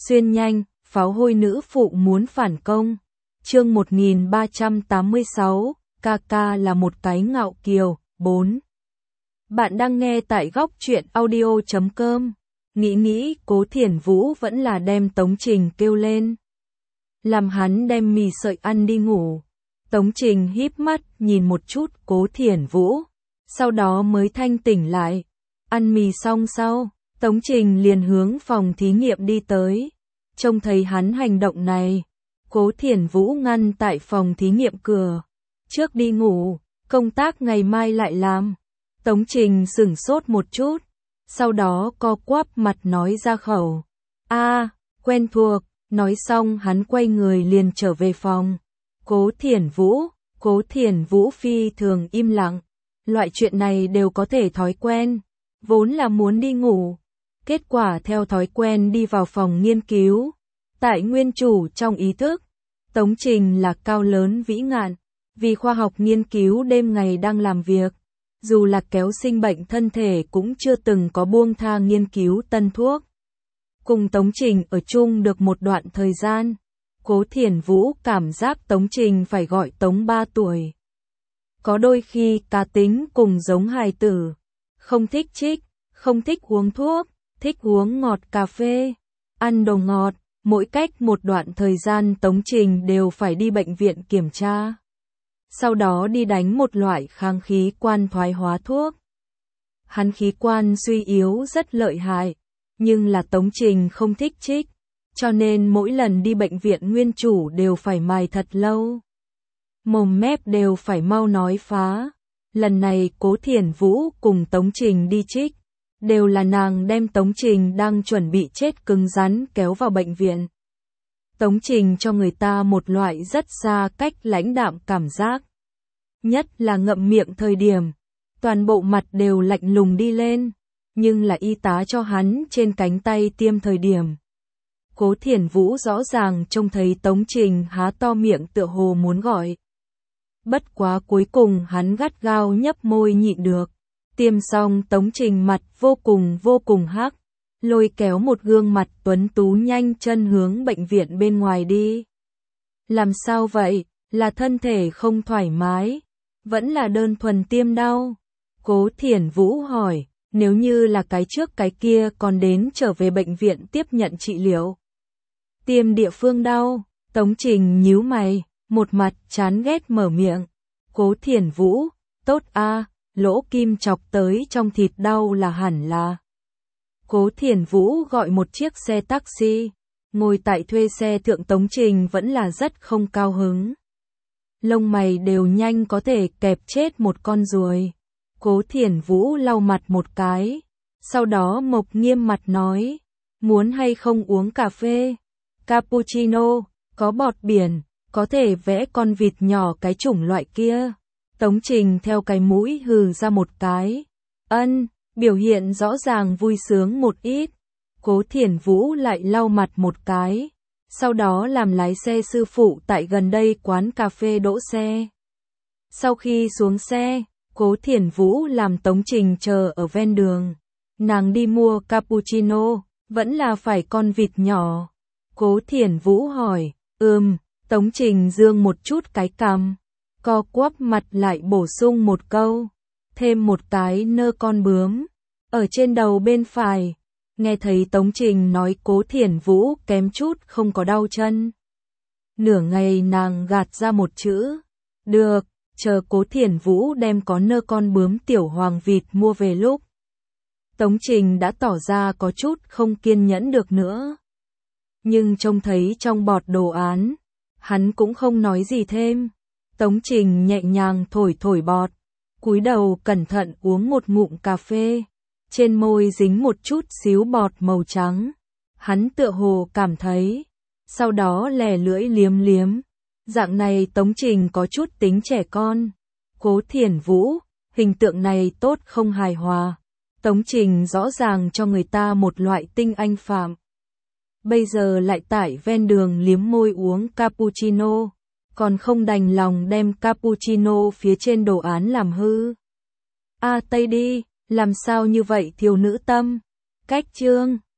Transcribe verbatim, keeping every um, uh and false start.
Xuyên nhanh, pháo hôi nữ phụ muốn phản công. Chương một nghìn ba trăm tám mươi sáu, ca ca là một cái ngạo kiều. bốn. Bạn đang nghe tại góc truyện audio chấm com. Nghĩ nghĩ, Cố Thiển Vũ vẫn là đem Tống Trình kêu lên. Làm hắn đem mì sợi ăn đi ngủ. Tống Trình híp mắt nhìn một chút Cố Thiển Vũ, sau đó mới thanh tỉnh lại. Ăn mì xong sau, Tống Trình liền hướng phòng thí nghiệm đi tới. Trông thấy hắn hành động này, Cố Thiển Vũ ngăn tại phòng thí nghiệm cửa. Trước đi ngủ, công tác ngày mai lại làm. Tống Trình sửng sốt một chút, sau đó co quắp mặt nói ra khẩu. A, quen thuộc, nói xong hắn quay người liền trở về phòng. Cố Thiển Vũ, Cố Thiển Vũ phi thường im lặng. Loại chuyện này đều có thể thói quen, vốn là muốn đi ngủ. Kết quả theo thói quen đi vào phòng nghiên cứu. Tại nguyên chủ trong ý thức, Tống Trình là cao lớn vĩ ngạn, vì khoa học nghiên cứu đêm ngày đang làm việc. Dù là kéo sinh bệnh thân thể cũng chưa từng có buông tha nghiên cứu tân thuốc. Cùng Tống Trình ở chung được một đoạn thời gian, Cố Thiển Vũ cảm giác Tống Trình phải gọi Tống ba tuổi. Có đôi khi cá tính cùng giống hài tử, không thích trích, không thích uống thuốc, thích uống ngọt cà phê, ăn đồ ngọt, mỗi cách một đoạn thời gian Tống Trình đều phải đi bệnh viện kiểm tra. Sau đó đi đánh một loại kháng khí quan thoái hóa thuốc. Hắn khí quan suy yếu rất lợi hại, nhưng là Tống Trình không thích trích, cho nên mỗi lần đi bệnh viện nguyên chủ đều phải mài thật lâu. Mồm mép đều phải mau nói phá. Lần này Cố Thiển Vũ cùng Tống Trình đi trích, đều là nàng đem Tống Trình đang chuẩn bị chết cứng rắn kéo vào bệnh viện. Tống Trình cho người ta một loại rất xa cách lãnh đạm cảm giác. Nhất là ngậm miệng thời điểm, toàn bộ mặt đều lạnh lùng đi lên, nhưng là y tá cho hắn trên cánh tay tiêm thời điểm. Cố Thiển Vũ rõ ràng trông thấy Tống Trình há to miệng tựa hồ muốn gọi. Bất quá cuối cùng hắn gắt gao nhấp môi nhịn được. Tiêm xong Tống Trình mặt vô cùng vô cùng hắc, lôi kéo một gương mặt tuấn tú nhanh chân hướng bệnh viện bên ngoài đi. Làm sao vậy, là thân thể không thoải mái, vẫn là đơn thuần tiêm đau? Cố Thiển Vũ hỏi, nếu như là cái trước cái kia còn đến trở về bệnh viện tiếp nhận trị liệu. Tiêm địa phương đau, Tống Trình nhíu mày, một mặt chán ghét mở miệng. Cố Thiển Vũ, tốt a, lỗ kim chọc tới trong thịt đau là hẳn là. Cố Thiển Vũ gọi một chiếc xe taxi, ngồi tại thuê xe thượng. Tống Trình vẫn là rất không cao hứng. Lông mày đều nhanh có thể kẹp chết một con ruồi. Cố Thiển Vũ lau mặt một cái, sau đó mộc nghiêm mặt nói, muốn hay không uống cà phê, cappuccino, có bọt biển, có thể vẽ con vịt nhỏ cái chủng loại kia. Tống Trình theo cái mũi hừ ra một cái. Ân, biểu hiện rõ ràng vui sướng một ít. Cố Thiển Vũ lại lau mặt một cái, sau đó làm lái xe sư phụ tại gần đây quán cà phê đỗ xe. Sau khi xuống xe, Cố Thiển Vũ làm Tống Trình chờ ở ven đường. Nàng đi mua cappuccino, vẫn là phải con vịt nhỏ. Cố Thiển Vũ hỏi, ừm, Tống Trình dương một chút cái cằm, co quắp mặt lại bổ sung một câu, thêm một cái nơ con bướm, ở trên đầu bên phải. Nghe thấy Tống Trình nói Cố Thiển Vũ kém chút không có đau chân. Nửa ngày nàng gạt ra một chữ, được, chờ Cố Thiển Vũ đem có nơ con bướm tiểu hoàng vịt mua về lúc. Tống Trình đã tỏ ra có chút không kiên nhẫn được nữa. Nhưng trông thấy trong bọt đồ án, hắn cũng không nói gì thêm. Tống Trình nhẹ nhàng thổi thổi bọt, cúi đầu cẩn thận uống một ngụm cà phê, trên môi dính một chút xíu bọt màu trắng. Hắn tựa hồ cảm thấy, sau đó lè lưỡi liếm liếm. Dạng này Tống Trình có chút tính trẻ con. Cố Thiển Vũ, hình tượng này tốt không hài hòa. Tống Trình rõ ràng cho người ta một loại tinh anh phạm. Bây giờ lại tại ven đường liếm môi uống cappuccino, còn không đành lòng đem cappuccino phía trên đồ án làm hư. A Tây đi, làm sao như vậy thiếu nữ tâm? Cách chương